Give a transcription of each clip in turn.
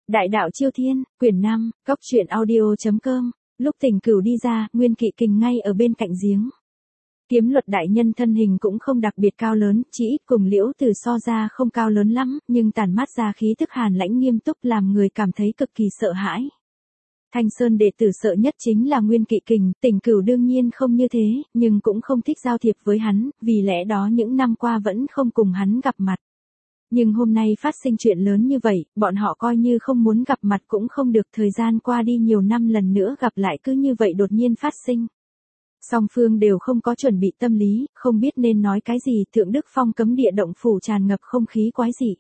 Đại đạo Chiêu Thiên, quyển 5, Cốc truyện audio.com. Lúc Tình Cửu đi ra, Nguyên Kỵ Kình ngay ở bên cạnh giếng. Kiếm Luật đại nhân thân hình cũng không đặc biệt cao lớn, chỉ ít cùng Liễu Từ so ra không cao lớn lắm, nhưng tản mát ra khí tức hàn lãnh nghiêm túc làm người cảm thấy cực kỳ sợ hãi. Thanh Sơn đệ tử sợ nhất chính là Nguyên Kỵ Kình, Tình Cửu đương nhiên không như thế, nhưng cũng không thích giao thiệp với hắn, vì lẽ đó những năm qua vẫn không cùng hắn gặp mặt. Nhưng hôm nay phát sinh chuyện lớn như vậy, bọn họ coi như không muốn gặp mặt cũng không được, thời gian qua đi nhiều năm lần nữa gặp lại cứ như vậy đột nhiên phát sinh. Song phương đều không có chuẩn bị tâm lý, không biết nên nói cái gì, Thượng Đức Phong cấm địa động phủ tràn ngập không khí quái dị.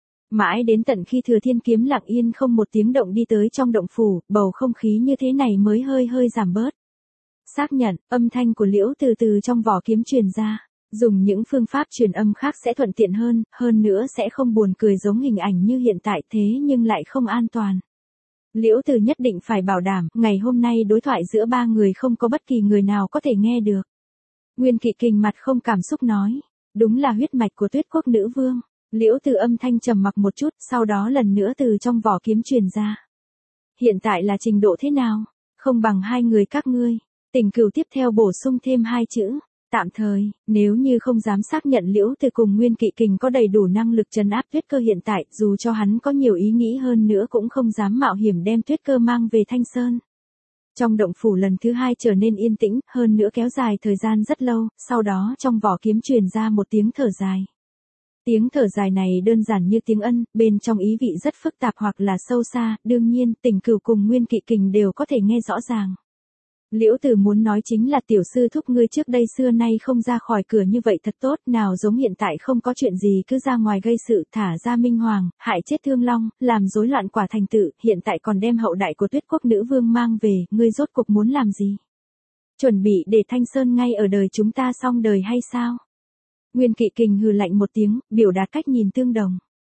Mãi đến tận khi Thừa Thiên kiếm lặng yên không một tiếng động đi tới trong động phủ, bầu không khí như thế này mới hơi giảm bớt. Xác nhận, âm thanh của Liễu từ từ trong vỏ kiếm truyền ra. Dùng những phương pháp truyền âm khác sẽ thuận tiện hơn nữa sẽ không buồn cười giống hình ảnh như hiện tại, thế nhưng lại không an toàn. Liễu Từ nhất định phải bảo đảm, ngày hôm nay đối thoại giữa ba người không có bất kỳ người nào có thể nghe được. Nguyên Kỵ Kình mặt không cảm xúc nói, đúng là huyết mạch của Tuyết Quốc nữ vương. Liễu Từ âm thanh trầm mặc một chút, sau đó lần nữa từ trong vỏ kiếm truyền ra. Hiện tại là trình độ thế nào? Không bằng hai người các ngươi. Tình Cửu tiếp theo bổ sung thêm hai chữ. Tạm thời, nếu như không dám xác nhận Liễu Từ cùng Nguyên Kỵ Kình có đầy đủ năng lực trấn áp Tuyết Cơ hiện tại, dù cho hắn có nhiều ý nghĩ hơn nữa cũng không dám mạo hiểm đem Tuyết Cơ mang về Thanh Sơn. Trong động phủ lần thứ hai trở nên yên tĩnh, hơn nữa kéo dài thời gian rất lâu, sau đó trong vỏ kiếm truyền ra một tiếng thở dài. Tiếng thở dài này đơn giản như tiếng ân, bên trong ý vị rất phức tạp hoặc là sâu xa, đương nhiên, Tình Cửu cùng Nguyên Kỵ Kình đều có thể nghe rõ ràng. Liễu Từ muốn nói chính là tiểu sư thúc ngươi trước đây xưa nay không ra khỏi cửa như vậy thật tốt, nào giống hiện tại không có chuyện gì cứ ra ngoài gây sự, thả ra Minh Hoàng, hại chết Thương Long, làm rối loạn Quả Thành Tự, hiện tại còn đem hậu đại của Tuyết Quốc nữ vương mang về, ngươi rốt cuộc muốn làm gì? Chuẩn bị để Thanh Sơn ngay ở đời chúng ta xong đời hay sao? Nguyên Kỵ Kình hừ lạnh một tiếng, biểu đạt cách nhìn tương đồng.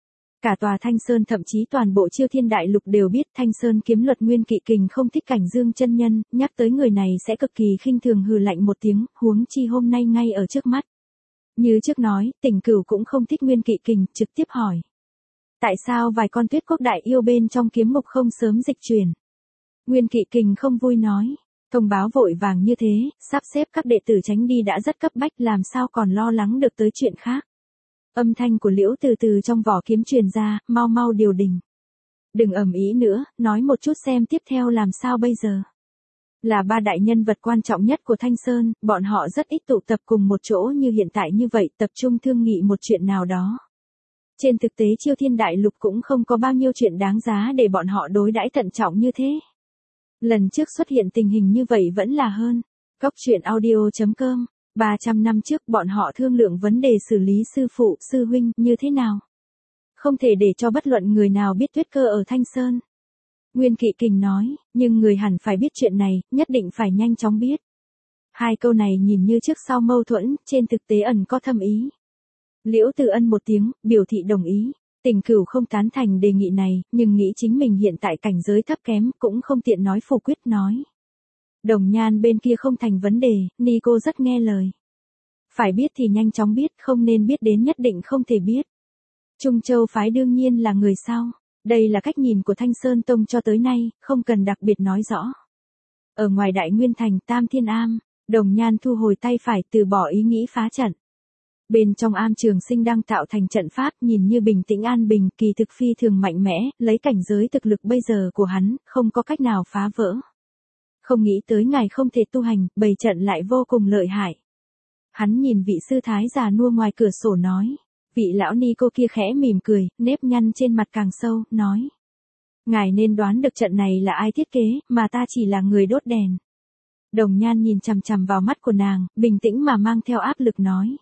Cả tòa Thanh Sơn thậm chí toàn bộ Chiêu Thiên Đại Lục đều biết Thanh Sơn kiếm luật Nguyên Kỵ Kình không thích Cảnh Dương chân nhân, nhắc tới người này sẽ cực kỳ khinh thường, hừ lạnh một tiếng, huống chi hôm nay ngay ở trước mắt. Như trước nói, Tình Cửu cũng không thích Nguyên Kỵ Kình, trực tiếp hỏi. Tại sao vài con Tuyết Quốc đại yêu bên trong kiếm mục không sớm dịch chuyển? Nguyên Kỵ Kình không vui nói. Thông báo vội vàng như thế, sắp xếp các đệ tử tránh đi đã rất cấp bách, làm sao còn lo lắng được tới chuyện khác. Âm thanh của Liễu từ từ trong vỏ kiếm truyền ra, mau điều đình. Đừng ầm ĩ nữa, nói một chút xem tiếp theo làm sao bây giờ. Là ba đại nhân vật quan trọng nhất của Thanh Sơn, bọn họ rất ít tụ tập cùng một chỗ như hiện tại như vậy, tập trung thương nghị một chuyện nào đó. Trên thực tế Chiêu Thiên Đại Lục cũng không có bao nhiêu chuyện đáng giá để bọn họ đối đãi thận trọng như thế. Lần trước xuất hiện tình hình như vậy vẫn là hơn. Cốc truyện audio.com. 300 năm trước bọn họ thương lượng vấn đề xử lý sư phụ, sư huynh như thế nào. Không thể để cho bất luận người nào biết Tuyết Cơ ở Thanh Sơn. Nguyên Kỵ Kình nói, nhưng người hẳn phải biết chuyện này, nhất định phải nhanh chóng biết. Hai câu này nhìn như trước sau mâu thuẫn, trên thực tế ẩn có thâm ý. Liễu Từ ân một tiếng, biểu thị đồng ý. Tình Cửu không tán thành đề nghị này, nhưng nghĩ chính mình hiện tại cảnh giới thấp kém, cũng không tiện nói phủ quyết nói. Đồng Nhan bên kia không thành vấn đề, Nico rất nghe lời. Phải biết thì nhanh chóng biết, không nên biết đến nhất định không thể biết. Trung Châu phái đương nhiên là người sau. Đây là cách nhìn của Thanh Sơn Tông cho tới nay, không cần đặc biệt nói rõ. Ở ngoài Đại Nguyên Thành Tam Thiên Am, Đồng Nhan thu hồi tay phải, từ bỏ ý nghĩ phá trận. Bên trong am Trường Sinh đang tạo thành trận pháp, nhìn như bình tĩnh an bình, kỳ thực phi thường mạnh mẽ, lấy cảnh giới thực lực bây giờ của hắn, không có cách nào phá vỡ. Không nghĩ tới ngài không thể tu hành, bày trận lại vô cùng lợi hại. Hắn nhìn vị sư thái già nua ngoài cửa sổ nói. Vị lão ni cô kia khẽ mỉm cười, nếp nhăn trên mặt càng sâu, nói. Ngài nên đoán được trận này là ai thiết kế, mà ta chỉ là người đốt đèn. Đồng Nhan nhìn chằm chằm vào mắt của nàng, bình tĩnh mà mang theo áp lực nói.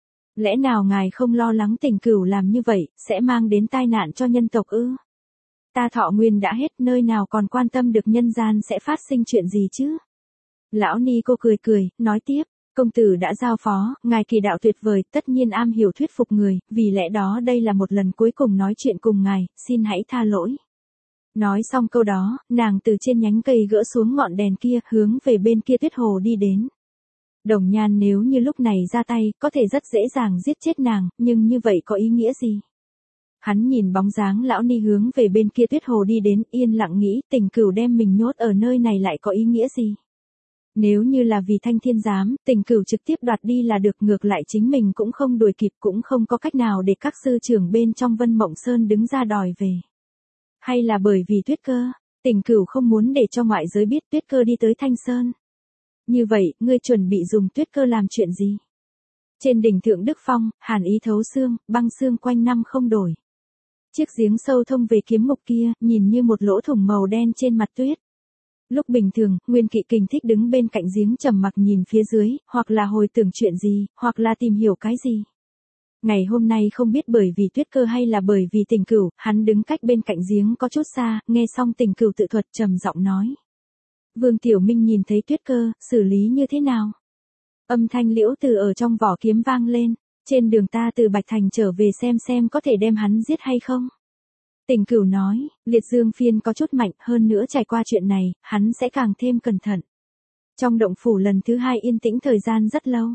Lẽ nào ngài không lo lắng Tình Cửu làm như vậy, sẽ mang đến tai nạn cho nhân tộc ư? Ta thọ nguyên đã hết, nơi nào còn quan tâm được nhân gian sẽ phát sinh chuyện gì chứ? Lão ni cô cười, nói tiếp, công tử đã giao phó, ngài kỳ đạo tuyệt vời, tất nhiên am hiểu thuyết phục người, vì lẽ đó đây là một lần cuối cùng nói chuyện cùng ngài, xin hãy tha lỗi. Nói xong câu đó, nàng từ trên nhánh cây gỡ xuống ngọn đèn kia, hướng về bên kia Tuyết Hồ đi đến. Đồng Nhan nếu như lúc này ra tay, có thể rất dễ dàng giết chết nàng, nhưng như vậy có ý nghĩa gì? Hắn nhìn bóng dáng lão ni hướng về bên kia tuyết hồ đi đến, yên lặng nghĩ Tình Cửu đem mình nhốt ở nơi này lại có ý nghĩa gì. Nếu như là vì Thanh Thiên Giám, Tình Cửu trực tiếp đoạt đi là được, ngược lại chính mình cũng không đuổi kịp, cũng không có cách nào để các sư trưởng bên trong Vân Mộng Sơn đứng ra đòi về. Hay là bởi vì Tuyết Cơ, Tình Cửu không muốn để cho ngoại giới biết Tuyết Cơ đi tới Thanh Sơn. Như vậy, ngươi chuẩn bị dùng Tuyết Cơ làm chuyện gì? Trên đỉnh Thượng Đức Phong, hàn ý thấu xương, băng xương quanh năm không đổi. Chiếc giếng sâu thông về kiếm ngục kia, nhìn như một lỗ thủng màu đen trên mặt tuyết. Lúc bình thường, Nguyên Kỵ Kình thích đứng bên cạnh giếng trầm mặc nhìn phía dưới, hoặc là hồi tưởng chuyện gì, hoặc là tìm hiểu cái gì. Ngày hôm nay không biết bởi vì Tuyết Cơ hay là bởi vì Tình Cửu, hắn đứng cách bên cạnh giếng có chút xa, nghe xong Tình Cửu tự thuật trầm giọng nói. Vương Tiểu Minh nhìn thấy Tuyết Cơ, xử lý như thế nào? Âm thanh liễu từ ở trong vỏ kiếm vang lên, trên đường ta từ Bạch Thành trở về xem có thể đem hắn giết hay không? Tình Cửu nói, liệt dương phiên có chút mạnh, hơn nữa trải qua chuyện này, hắn sẽ càng thêm cẩn thận. Trong động phủ lần thứ 2 yên tĩnh thời gian rất lâu.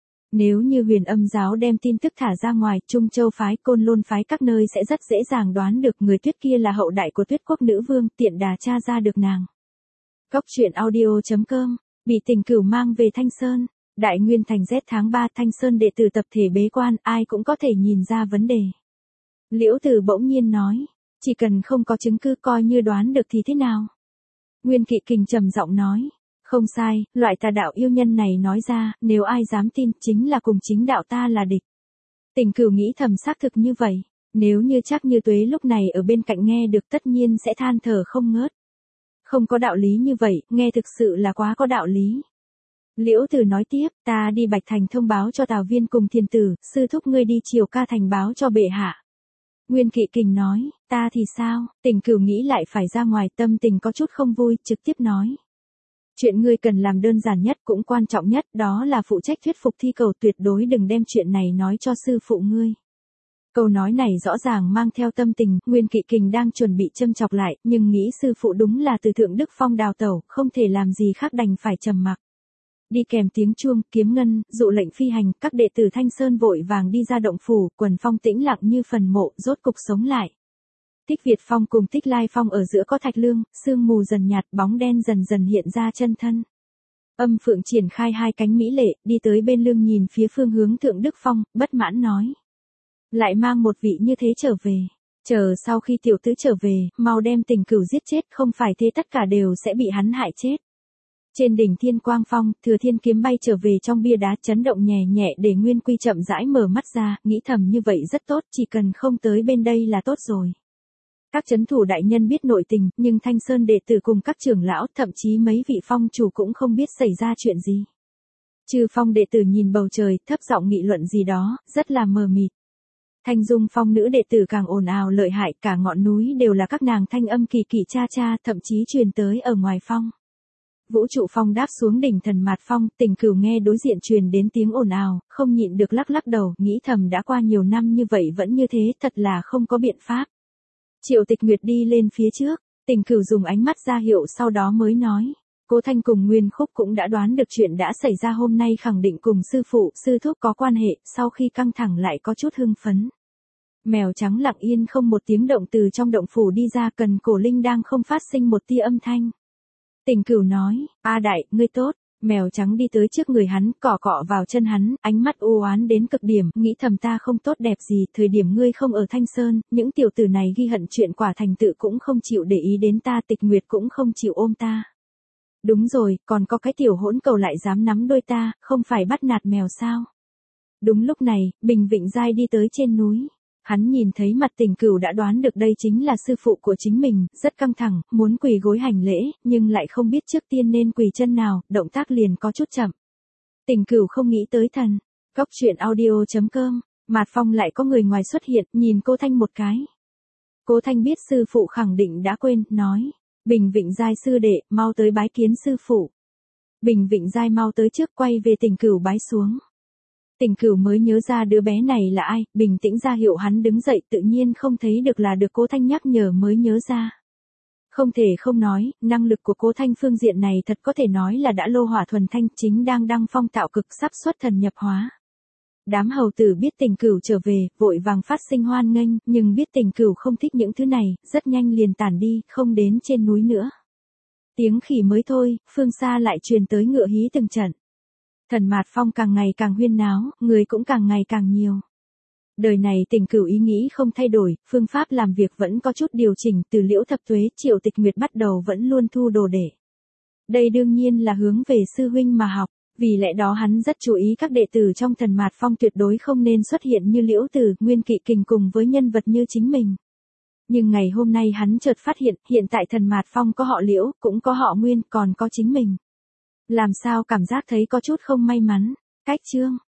Nếu như Huyền Âm giáo đem tin tức thả ra ngoài, Trung Châu phái, Côn Lôn phái các nơi sẽ rất dễ dàng đoán được người Tuyết kia là hậu đại của Tuyết Quốc nữ vương, tiện đà tra ra được nàng. Góc truyện audio.com, bị Tình Cửu mang về Thanh Sơn. Đại Nguyên Thành Z tháng 3 Thanh Sơn đệ tử tập thể bế quan, ai cũng có thể nhìn ra vấn đề. Liễu Từ bỗng nhiên nói, chỉ cần không có chứng cứ coi như đoán được thì thế nào? Nguyên Kỵ Kình trầm giọng nói, không sai, loại tà đạo yêu nhân này nói ra, nếu ai dám tin, chính là cùng chính đạo ta là địch. Tình Cửu nghĩ thầm xác thực như vậy, nếu như chắc Như Tuế lúc này ở bên cạnh nghe được tất nhiên sẽ than thở không ngớt. Không có đạo lý như vậy, nghe thực sự là quá có đạo lý. Liễu Từ nói tiếp, ta đi Bạch Thành thông báo cho Tào Viên cùng Thiên Tử, sư thúc ngươi đi Triều Ca Thành báo cho bệ hạ. Nguyên Kỵ Kình nói, ta thì sao? Tình Cửu nghĩ lại phải ra ngoài, tâm tình có chút không vui, trực tiếp nói. Chuyện ngươi cần làm đơn giản nhất cũng quan trọng nhất, đó là phụ trách thuyết phục Thi Cầu, tuyệt đối đừng đem chuyện này nói cho sư phụ ngươi. Câu nói này rõ ràng mang theo tâm tình, Nguyên Kỵ Kình đang chuẩn bị châm chọc lại, nhưng nghĩ sư phụ đúng là từ Thượng Đức Phong đào tẩu, không thể làm gì khác đành phải trầm mặc. Đi kèm tiếng chuông, kiếm ngân, dụ lệnh phi hành, các đệ tử Thanh Sơn vội vàng đi ra động phủ, quần phong tĩnh lặng như phần mộ, rốt cục sống lại. Tích Việt Phong cùng Tích Lai Phong ở giữa có thạch lương, sương mù dần nhạt, bóng đen dần dần hiện ra chân thân. Âm Phượng triển khai hai cánh mỹ lệ, đi tới bên lương nhìn phía phương hướng Thượng Đức Phong, bất mãn nói. Lại mang một vị như thế trở về. Chờ sau khi tiểu tứ trở về, mau đem Tình Cửu giết chết, không phải thế tất cả đều sẽ bị hắn hại chết. Trên đỉnh Thiên Quang Phong, Thừa Thiên kiếm bay trở về trong bia đá, chấn động nhẹ nhẹ để Nguyên Quy chậm rãi mở mắt ra, nghĩ thầm như vậy rất tốt, chỉ cần không tới bên đây là tốt rồi. Các chấn thủ đại nhân biết nội tình, nhưng Thanh Sơn đệ tử cùng các trưởng lão, thậm chí mấy vị phong chủ cũng không biết xảy ra chuyện gì. Trừ Phong đệ tử nhìn bầu trời, thấp giọng nghị luận gì đó, rất là mờ mịt. Thanh Dung Phong nữ đệ tử càng ồn ào lợi hại, cả ngọn núi đều là các nàng thanh âm kỳ kỳ cha cha, thậm chí truyền tới ở ngoài phong. Vũ Trụ Phong đáp xuống đỉnh Thần Mạt Phong, Tình Cửu nghe đối diện truyền đến tiếng ồn ào, không nhịn được lắc lắc đầu, nghĩ thầm đã qua nhiều năm như vậy vẫn như thế, thật là không có biện pháp. Triệu Tịch Nguyệt đi lên phía trước, Tình Cửu dùng ánh mắt ra hiệu sau đó mới nói. Cố Thanh cùng Nguyên Khúc cũng đã đoán được chuyện đã xảy ra hôm nay, khẳng định cùng sư phụ, sư thúc có quan hệ, sau khi căng thẳng lại có chút hưng phấn. Mèo trắng lặng yên không một tiếng động từ trong động phủ đi ra, Cần Cổ Linh đang không phát sinh một tia âm thanh. Tình Cửu nói, A đại, ngươi tốt. Mèo trắng đi tới trước người hắn, cọ cọ vào chân hắn, ánh mắt u oán đến cực điểm, nghĩ thầm ta không tốt đẹp gì, thời điểm ngươi không ở Thanh Sơn, những tiểu tử này ghi hận chuyện quả thành tự cũng không chịu để ý đến ta, Tịch Nguyệt cũng không chịu ôm ta. Đúng rồi, còn có cái tiểu hỗn cầu lại dám nắm đôi ta, không phải bắt nạt mèo sao? Đúng lúc này, Bình Vịnh Giai đi tới trên núi. Hắn nhìn thấy mặt Tình Cửu đã đoán được đây chính là sư phụ của chính mình, rất căng thẳng, muốn quỳ gối hành lễ, nhưng lại không biết trước tiên nên quỳ chân nào, động tác liền có chút chậm. Tình Cửu không nghĩ tới thần. Góc truyện audio.com, Mạt Phong lại có người ngoài xuất hiện, nhìn Cố Thanh một cái. Cố Thanh biết sư phụ khẳng định đã quên, nói. Bình Vịnh Giai sư đệ, mau tới bái kiến sư phụ. Bình Vịnh Giai mau tới trước, quay về Tình Cửu bái xuống. Tình Cửu mới nhớ ra đứa bé này là ai, bình tĩnh ra hiệu hắn đứng dậy, tự nhiên không thấy được là được Cố Thanh nhắc nhở mới nhớ ra. Không thể không nói, năng lực của Cố Thanh phương diện này thật có thể nói là đã lô hỏa thuần thanh, chính đang đăng phong tạo cực, sắp xuất thần nhập hóa. Đám hầu tử biết Tình Cửu trở về, vội vàng phát sinh hoan nghênh, nhưng biết Tình Cửu không thích những thứ này, rất nhanh liền tản đi, không đến trên núi nữa. Tiếng khỉ mới thôi, phương xa lại truyền tới ngựa hí từng trận. Thần Mạt Phong càng ngày càng huyên náo, người cũng càng ngày càng nhiều. Đời này Tình Cửu ý nghĩ không thay đổi, phương pháp làm việc vẫn có chút điều chỉnh, từ Liễu Thập Tuế, Triệu Tịch Nguyệt bắt đầu vẫn luôn thu đồ để. Đây đương nhiên là hướng về sư huynh mà học, vì lẽ đó hắn rất chú ý các đệ tử trong Thần Mạt Phong tuyệt đối không nên xuất hiện như Liễu Tử, Nguyên Kỵ Kình cùng với nhân vật như chính mình. Nhưng ngày hôm nay hắn chợt phát hiện tại Thần Mạt Phong có họ Liễu, cũng có họ Nguyên, còn có chính mình. Làm sao cảm giác thấy có chút không may mắn. Cách chương